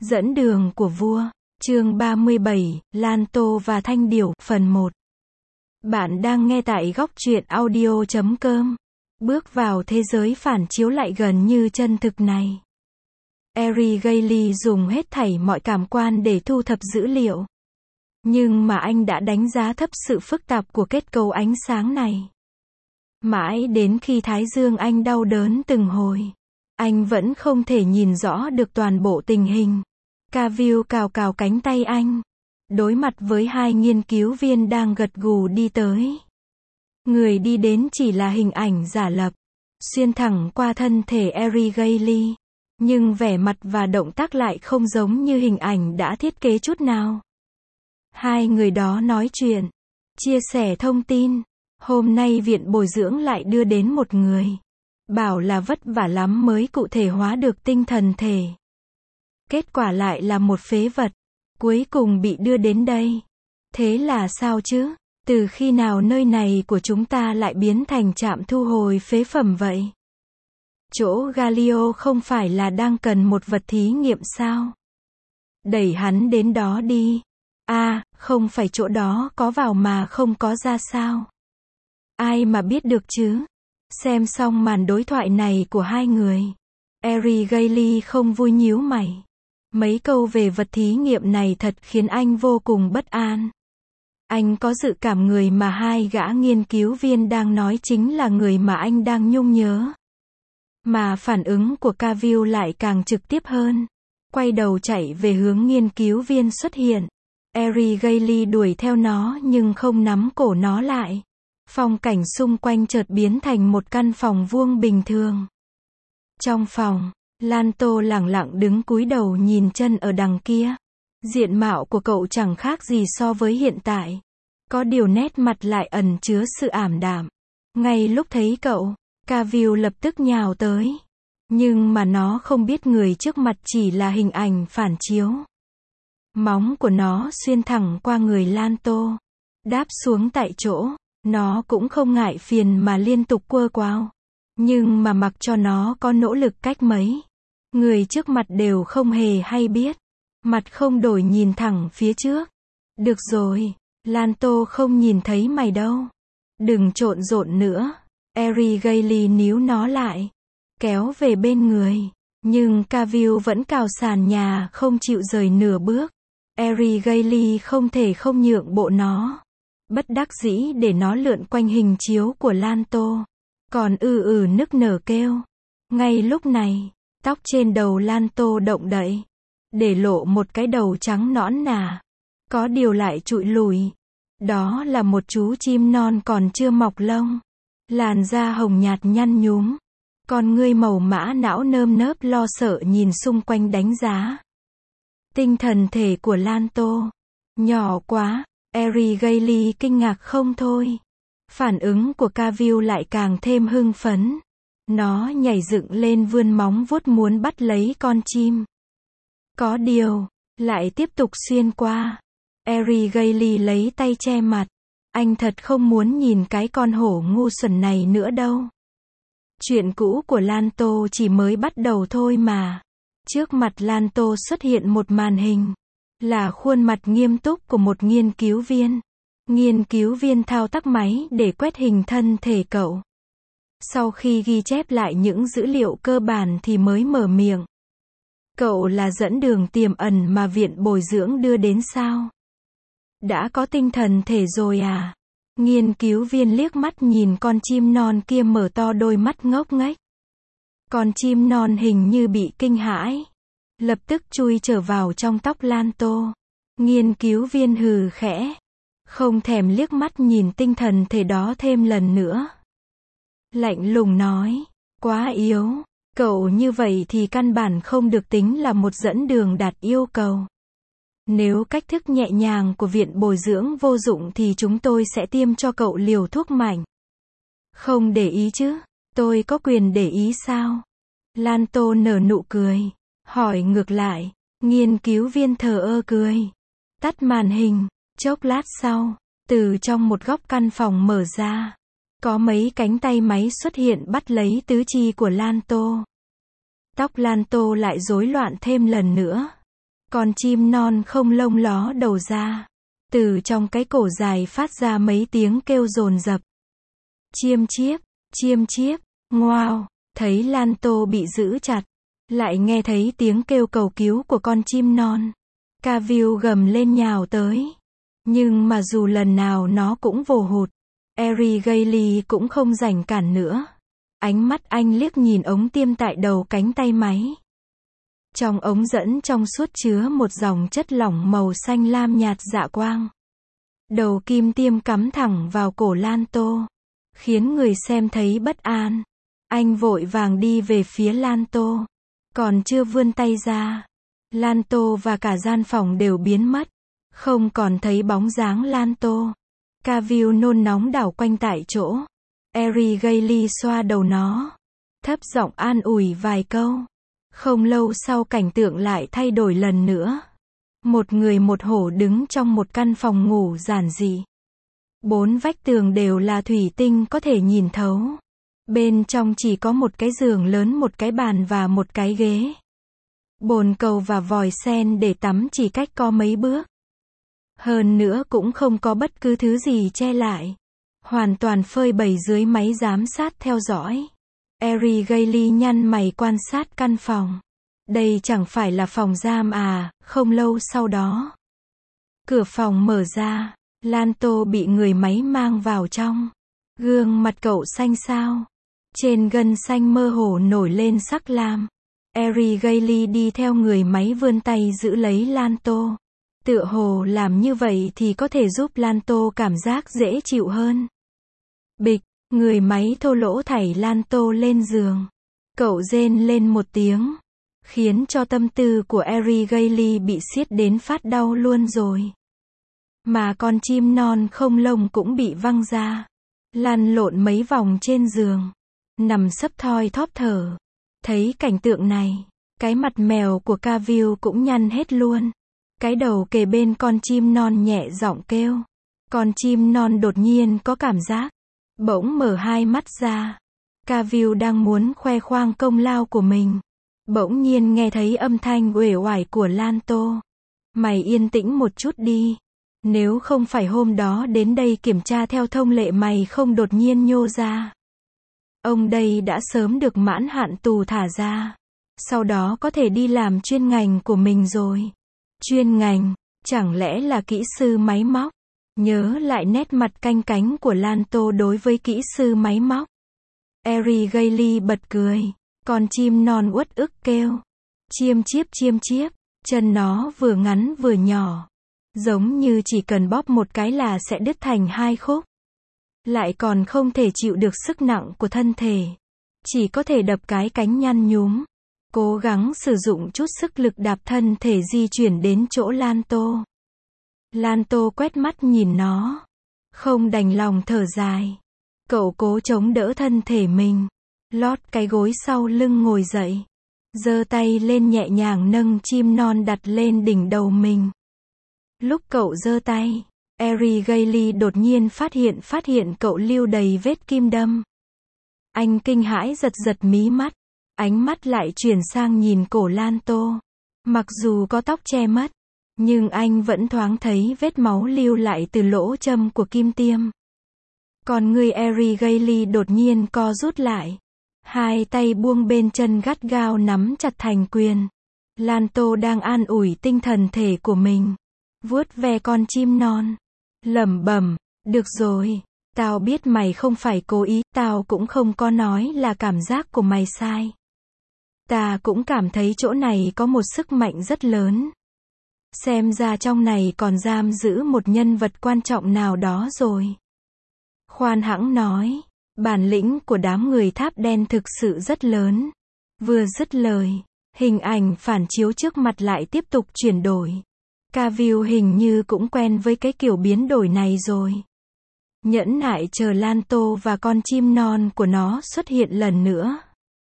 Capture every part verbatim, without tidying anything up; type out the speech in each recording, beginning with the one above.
Dẫn đường của vua, chương ba mươi bảy, Lan Tô và Thanh Điểu, phần một. Bạn đang nghe tại góc truyện audio chấm com. Bước vào thế giới phản chiếu lại gần như chân thực này. Eri Gailey dùng hết thảy mọi cảm quan để thu thập dữ liệu. Nhưng mà anh đã đánh giá thấp sự phức tạp của kết cấu ánh sáng này. Mãi đến khi thái dương anh đau đớn từng hồi, anh vẫn không thể nhìn rõ được toàn bộ tình hình. Cavill cào cào cánh tay anh, đối mặt với hai nghiên cứu viên đang gật gù đi tới. Người đi đến chỉ là hình ảnh giả lập, xuyên thẳng qua thân thể Eri Gailey, nhưng vẻ mặt và động tác lại không giống như hình ảnh đã thiết kế chút nào. Hai người đó nói chuyện, chia sẻ thông tin. Hôm nay viện bồi dưỡng lại đưa đến một người, bảo là vất vả lắm mới cụ thể hóa được tinh thần thể. Kết quả lại là một phế vật, cuối cùng bị đưa đến đây. Thế là sao chứ? Từ khi nào nơi này của chúng ta lại biến thành trạm thu hồi phế phẩm vậy? Chỗ Galio không phải là đang cần một vật thí nghiệm sao? Đẩy hắn đến đó đi. À, không phải chỗ đó có vào mà không có ra sao? Ai mà biết được chứ? Xem xong màn đối thoại này của hai người, Eri Gailey không vui nhíu mày. Mấy câu về vật thí nghiệm này thật khiến anh vô cùng bất an. Anh có dự cảm người mà hai gã nghiên cứu viên đang nói chính là người mà anh đang nhung nhớ. Mà phản ứng của Cavill lại càng trực tiếp hơn. Quay đầu chạy về hướng nghiên cứu viên xuất hiện. Eri Gailey đuổi theo nó nhưng không nắm cổ nó lại. Phong cảnh xung quanh chợt biến thành một căn phòng vuông bình thường. Trong phòng, Lan Tô lẳng lặng đứng cúi đầu nhìn chân ở đằng kia. Diện mạo của cậu chẳng khác gì so với hiện tại. Có điều nét mặt lại ẩn chứa sự ảm đạm. Ngay lúc thấy cậu, Cavill lập tức nhào tới. Nhưng mà nó không biết người trước mặt chỉ là hình ảnh phản chiếu. Móng của nó xuyên thẳng qua người Lan Tô. Đáp xuống tại chỗ. Nó cũng không ngại phiền mà liên tục quơ quao. Nhưng mà mặc cho nó có nỗ lực cách mấy, người trước mặt đều không hề hay biết. Mặt không đổi nhìn thẳng phía trước. Được rồi, Lan Tô không nhìn thấy mày đâu. Đừng trộn rộn nữa. Eri Gailey níu nó lại, kéo về bên người. Nhưng Cavill vẫn cào sàn nhà không chịu rời nửa bước. Eri Gailey không thể không nhượng bộ nó. Bất đắc dĩ để nó lượn quanh hình chiếu của Lan Tô. Còn ư ừ nức nở kêu. Ngay lúc này, tóc trên đầu Lan Tô động đậy, để lộ một cái đầu trắng nõn nà. Có điều lại trụi lùi. Đó là một chú chim non còn chưa mọc lông. Làn da hồng nhạt nhăn nhúm. Con ngươi màu mã não nơm nớp lo sợ nhìn xung quanh đánh giá. Tinh thần thể của Lan Tô nhỏ quá. Eri Gailey kinh ngạc không thôi. Phản ứng của Cavill lại càng thêm hưng phấn. Nó nhảy dựng lên vươn móng vuốt muốn bắt lấy con chim. Có điều, lại tiếp tục xuyên qua. Eri Gailey lấy tay che mặt. Anh thật không muốn nhìn cái con hổ ngu xuẩn này nữa đâu. Chuyện cũ của Lan Tô chỉ mới bắt đầu thôi mà. Trước mặt Lan Tô xuất hiện một màn hình. Là khuôn mặt nghiêm túc của một nghiên cứu viên. Nghiên cứu viên thao tác máy để quét hình thân thể cậu. Sau khi ghi chép lại những dữ liệu cơ bản thì mới mở miệng. Cậu là dẫn đường tiềm ẩn mà viện bồi dưỡng đưa đến sao? Đã có tinh thần thể rồi à? Nghiên cứu viên liếc mắt nhìn con chim non kia mở to đôi mắt ngốc nghếch. Con chim non hình như bị kinh hãi. Lập tức chui trở vào trong tóc Lan Tô. Nghiên cứu viên hừ khẽ. Không thèm liếc mắt nhìn tinh thần thể đó thêm lần nữa. Lạnh lùng nói. Quá yếu. Cậu như vậy thì căn bản không được tính là một dẫn đường đạt yêu cầu. Nếu cách thức nhẹ nhàng của viện bồi dưỡng vô dụng thì chúng tôi sẽ tiêm cho cậu liều thuốc mạnh. Không để ý chứ? Tôi có quyền để ý sao? Lan Tô nở nụ cười. Hỏi ngược lại. Nghiên cứu viên thờ ơ cười. Tắt màn hình. Chốc lát sau, từ trong một góc căn phòng mở ra, có mấy cánh tay máy xuất hiện bắt lấy tứ chi của Lan Tô. Tóc Lan Tô lại rối loạn thêm lần nữa. Con chim non không lông ló đầu ra. Từ trong cái cổ dài phát ra mấy tiếng kêu dồn dập. Chiêm chiếp, chiêm chiếp, ngoao, thấy Lan Tô bị giữ chặt. Lại nghe thấy tiếng kêu cầu cứu của con chim non. Cavill gầm lên nhào tới. Nhưng mà dù lần nào nó cũng vồ hụt. Abigail cũng không rảnh cản nữa. Ánh mắt anh liếc nhìn ống tiêm tại đầu cánh tay máy. Trong ống dẫn trong suốt chứa một dòng chất lỏng màu xanh lam nhạt dạ quang. Đầu kim tiêm cắm thẳng vào cổ Lan Tô, khiến người xem thấy bất an. Anh vội vàng đi về phía Lan Tô. Còn chưa vươn tay ra, Lan Tô và cả gian phòng đều biến mất. Không còn thấy bóng dáng Lan Tô. Cavill nôn nóng đảo quanh tại chỗ. Abigail xoa đầu nó, thấp giọng an ủi vài câu. Không lâu sau cảnh tượng lại thay đổi lần nữa. Một người một hổ đứng trong một căn phòng ngủ giản dị. Bốn vách tường đều là thủy tinh có thể nhìn thấu. Bên trong chỉ có một cái giường lớn, một cái bàn và một cái ghế. Bồn cầu và vòi sen để tắm chỉ cách có mấy bước. Hơn nữa cũng không có bất cứ thứ gì che lại. Hoàn toàn phơi bày dưới máy giám sát theo dõi. Abigail nhăn mày quan sát căn phòng. Đây chẳng phải là phòng giam à? Không lâu sau đó, cửa phòng mở ra. Lan Tô bị người máy mang vào trong. Gương mặt cậu xanh xao. Trên gân xanh mơ hồ nổi lên sắc lam. Abigail đi theo người máy vươn tay giữ lấy Lan Tô. Tựa hồ làm như vậy thì có thể giúp Lan Tô cảm giác dễ chịu hơn. Bịch, người máy thô lỗ thảy Lan Tô lên giường. Cậu rên lên một tiếng, khiến cho tâm tư của Abigail bị siết đến phát đau luôn rồi. Mà con chim non không lông cũng bị văng ra, lăn lộn mấy vòng trên giường, nằm sấp thoi thóp thở. Thấy cảnh tượng này, cái mặt mèo của Cavill cũng nhăn hết luôn. Cái đầu kề bên con chim non nhẹ giọng kêu. Con chim non đột nhiên có cảm giác, bỗng mở hai mắt ra. Cavill đang muốn khoe khoang công lao của mình. Bỗng nhiên nghe thấy âm thanh uể oải của Lan Tô. Mày yên tĩnh một chút đi. Nếu không phải hôm đó đến đây kiểm tra theo thông lệ mày không đột nhiên nhô ra. Ông đây đã sớm được mãn hạn tù thả ra. Sau đó có thể đi làm chuyên ngành của mình rồi. Chuyên ngành, chẳng lẽ là kỹ sư máy móc? Nhớ lại nét mặt canh cánh của Lan Tô đối với kỹ sư máy móc. Abigail bật cười. Con chim non uất ức kêu. Chiêm chiếp chiêm chiếp. Chân nó vừa ngắn vừa nhỏ. Giống như chỉ cần bóp một cái là sẽ đứt thành hai khúc. Lại còn không thể chịu được sức nặng của thân thể. Chỉ có thể đập cái cánh nhăn nhúm. Cố gắng sử dụng chút sức lực đạp thân thể di chuyển đến chỗ Lan Tô. Lan Tô quét mắt nhìn nó. Không đành lòng thở dài. Cậu cố chống đỡ thân thể mình. Lót cái gối sau lưng ngồi dậy. Giơ tay lên nhẹ nhàng nâng chim non đặt lên đỉnh đầu mình. Lúc cậu giơ tay, Abigail đột nhiên phát hiện phát hiện cậu lưu đầy vết kim đâm. Anh kinh hãi giật giật mí mắt. Ánh mắt lại chuyển sang nhìn cổ Lan Tô. Mặc dù có tóc che mất, nhưng anh vẫn thoáng thấy vết máu lưu lại từ lỗ châm của kim tiêm. Còn người Abigail đột nhiên co rút lại. Hai tay buông bên chân gắt gao nắm chặt thành quyền. Lan Tô đang an ủi tinh thần thể của mình. Vuốt ve con chim non. Lẩm bẩm, được rồi, tao biết mày không phải cố ý, tao cũng không có nói là cảm giác của mày sai. Ta cũng cảm thấy chỗ này có một sức mạnh rất lớn. Xem ra trong này còn giam giữ một nhân vật quan trọng nào đó rồi. Khoan hãng nói, bản lĩnh của đám người tháp đen thực sự rất lớn. Vừa dứt lời, hình ảnh phản chiếu trước mặt lại tiếp tục chuyển đổi. Cavill hình như cũng quen với cái kiểu biến đổi này rồi. Nhẫn nại chờ Lan Tô và con chim non của nó xuất hiện lần nữa.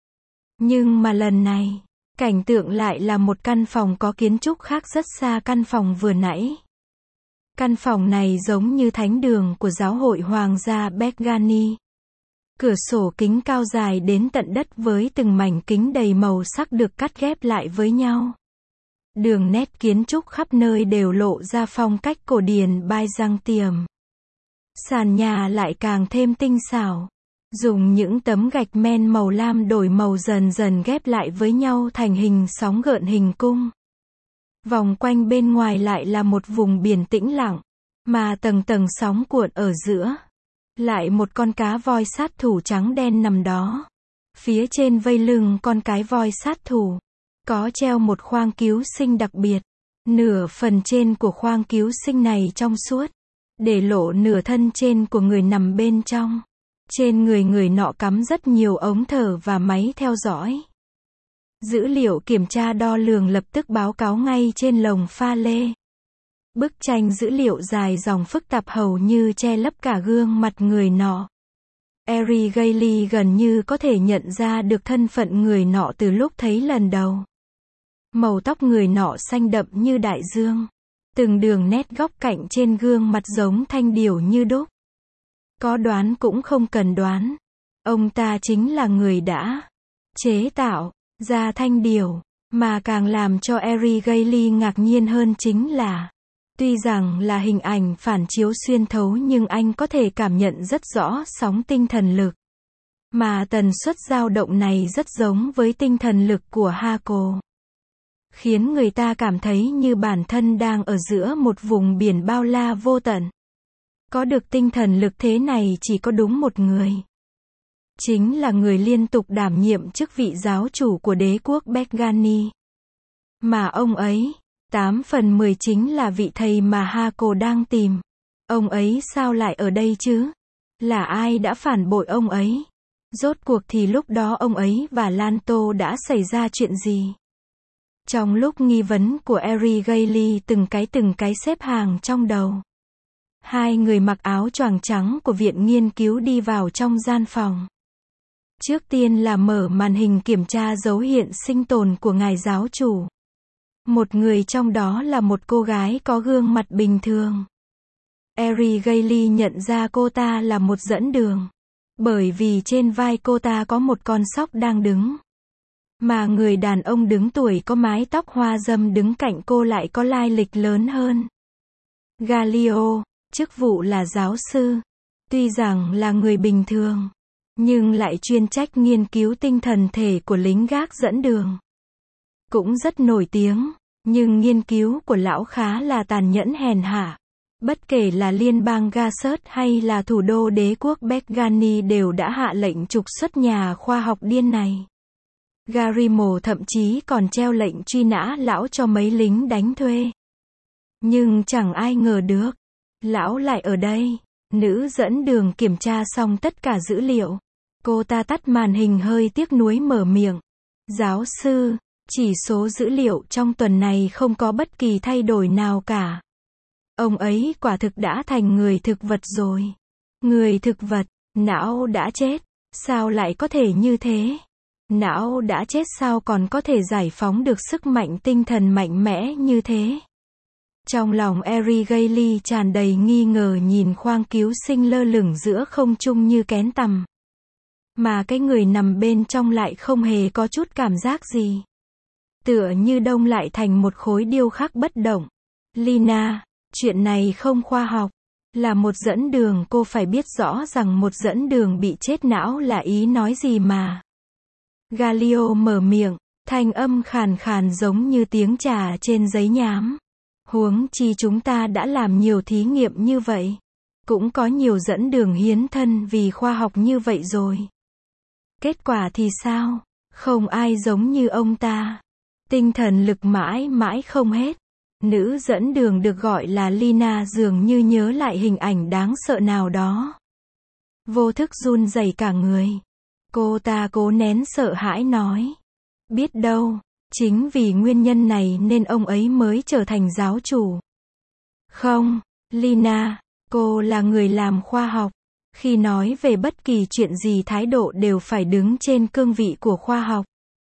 Nhưng mà lần này, cảnh tượng lại là một căn phòng có kiến trúc khác rất xa căn phòng vừa nãy. Căn phòng này giống như thánh đường của giáo hội hoàng gia Begani. Cửa sổ kính cao dài đến tận đất với từng mảnh kính đầy màu sắc được cắt ghép lại với nhau. Đường nét kiến trúc khắp nơi đều lộ ra phong cách cổ điển Byzantium. Sàn nhà lại càng thêm tinh xảo. Dùng những tấm gạch men màu lam đổi màu dần dần ghép lại với nhau thành hình sóng gợn hình cung. Vòng quanh bên ngoài lại là một vùng biển tĩnh lặng, mà tầng tầng sóng cuộn ở giữa. Lại một con cá voi sát thủ trắng đen nằm đó. Phía trên vây lưng con cái voi sát thủ, có treo một khoang cứu sinh đặc biệt. Nửa phần trên của khoang cứu sinh này trong suốt, để lộ nửa thân trên của người nằm bên trong. Trên người người nọ cắm rất nhiều ống thở và máy theo dõi. Dữ liệu kiểm tra đo lường lập tức báo cáo ngay trên lồng pha lê. Bức tranh dữ liệu dài dòng phức tạp hầu như che lấp cả gương mặt người nọ. Eri Gailey gần như có thể nhận ra được thân phận người nọ từ lúc thấy lần đầu. Màu tóc người nọ xanh đậm như đại dương. Từng đường nét góc cạnh trên gương mặt giống thanh điểu như đúc. Có đoán cũng không cần đoán. Ông ta chính là người đã chế tạo ra thanh điểu. Mà càng làm cho Eri Gailey ngạc nhiên hơn chính là, tuy rằng là hình ảnh phản chiếu xuyên thấu nhưng anh có thể cảm nhận rất rõ sóng tinh thần lực. Mà tần suất dao động này rất giống với tinh thần lực của Hako. Khiến người ta cảm thấy như bản thân đang ở giữa một vùng biển bao la vô tận. Có được tinh thần lực thế này chỉ có đúng một người. Chính là người liên tục đảm nhiệm chức vị giáo chủ của đế quốc Begani. Mà ông ấy, tám phần mười chính là vị thầy mà Hako đang tìm. Ông ấy sao lại ở đây chứ? Là ai đã phản bội ông ấy? Rốt cuộc thì lúc đó ông ấy và Lanto đã xảy ra chuyện gì? Trong lúc nghi vấn của Eri Gailey từng cái từng cái xếp hàng trong đầu. Hai người mặc áo choàng trắng của viện nghiên cứu đi vào trong gian phòng. Trước tiên là mở màn hình kiểm tra dấu hiện sinh tồn của ngài giáo chủ. Một người trong đó là một cô gái có gương mặt bình thường. Eri Gailey nhận ra cô ta là một dẫn đường. Bởi vì trên vai cô ta có một con sóc đang đứng. Mà người đàn ông đứng tuổi có mái tóc hoa râm đứng cạnh cô lại có lai lịch lớn hơn. Galio, chức vụ là giáo sư. Tuy rằng là người bình thường, nhưng lại chuyên trách nghiên cứu tinh thần thể của lính gác dẫn đường. Cũng rất nổi tiếng, nhưng nghiên cứu của lão khá là tàn nhẫn hèn hạ. Bất kể là liên bang Gasset hay là thủ đô đế quốc Begani đều đã hạ lệnh trục xuất nhà khoa học điên này. Garimo thậm chí còn treo lệnh truy nã lão cho mấy lính đánh thuê. Nhưng chẳng ai ngờ được, lão lại ở đây. Nữ dẫn đường kiểm tra xong tất cả dữ liệu. Cô ta tắt màn hình hơi tiếc nuối mở miệng. Giáo sư, chỉ số dữ liệu trong tuần này không có bất kỳ thay đổi nào cả. Ông ấy quả thực đã thành người thực vật rồi. Người thực vật, não đã chết. Sao lại có thể như thế? Não đã chết sao còn có thể giải phóng được sức mạnh tinh thần mạnh mẽ như thế? Trong lòng Eri Gailey tràn đầy nghi ngờ nhìn khoang cứu sinh lơ lửng giữa không trung như kén tằm. Mà cái người nằm bên trong lại không hề có chút cảm giác gì. Tựa như đông lại thành một khối điêu khắc bất động. Lina, chuyện này không khoa học. Là một dẫn đường cô phải biết rõ rằng một dẫn đường bị chết não là ý nói gì mà. Galio mở miệng, thanh âm khàn khàn giống như tiếng trà trên giấy nhám. Huống chi chúng ta đã làm nhiều thí nghiệm như vậy. Cũng có nhiều dẫn đường hiến thân vì khoa học như vậy rồi. Kết quả thì sao? Không ai giống như ông ta. Tinh thần lực mãi mãi không hết. Nữ dẫn đường được gọi là Lina dường như nhớ lại hình ảnh đáng sợ nào đó. Vô thức run rẩy cả người. Cô ta cố nén sợ hãi nói. Biết đâu, chính vì nguyên nhân này nên ông ấy mới trở thành giáo chủ. Không, Lina, cô là người làm khoa học. Khi nói về bất kỳ chuyện gì thái độ đều phải đứng trên cương vị của khoa học.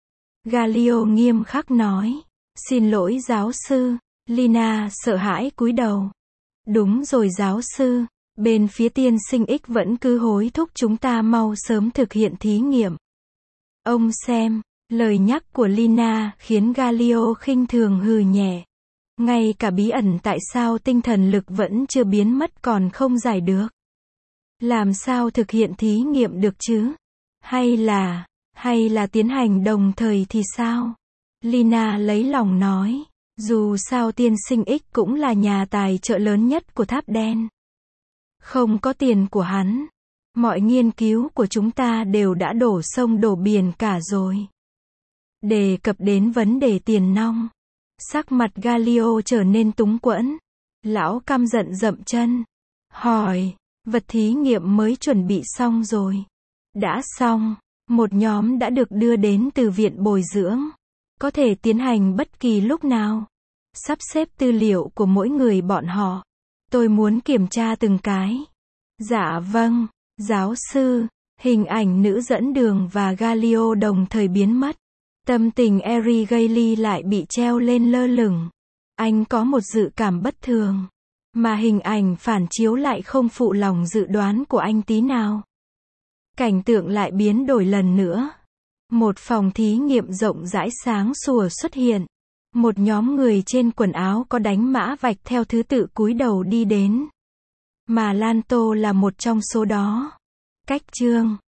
Galio nghiêm khắc nói. Xin lỗi giáo sư. Lina sợ hãi cúi đầu. Đúng rồi giáo sư. Bên phía tiên sinh X vẫn cứ hối thúc chúng ta mau sớm thực hiện thí nghiệm. Ông xem, Lời nhắc của Lina khiến Galio khinh thường hừ nhẹ. Ngay cả bí ẩn tại sao tinh thần lực vẫn chưa biến mất còn không giải được. Làm sao thực hiện thí nghiệm được chứ? Hay là, hay là tiến hành đồng thời thì sao? Lina lấy lòng nói. Dù sao tiên sinh X cũng là nhà tài trợ lớn nhất của tháp đen. Không có tiền của hắn, mọi nghiên cứu của chúng ta đều đã đổ sông đổ biển cả rồi. Đề cập đến vấn đề tiền nong, sắc mặt Galio trở nên túng quẫn. Lão căm giận dậm chân. Hỏi, vật thí nghiệm mới chuẩn bị xong rồi. Đã xong, một nhóm đã được đưa đến từ viện bồi dưỡng. Có thể tiến hành bất kỳ lúc nào. Sắp xếp tư liệu của mỗi người bọn họ. Tôi muốn kiểm tra từng cái. Dạ vâng, giáo sư. Hình ảnh nữ dẫn đường và Galio đồng thời biến mất. Tâm tình Erigaily lại bị treo lên lơ lửng. Anh có một dự cảm bất thường. Mà hình ảnh phản chiếu lại không phụ lòng dự đoán của anh tí nào. Cảnh tượng lại biến đổi lần nữa. Một phòng thí nghiệm rộng rãi sáng sủa xuất hiện. Một nhóm người trên quần áo có đánh mã vạch theo thứ tự cúi đầu đi đến. Mà Lanto là một trong số đó. Cách chương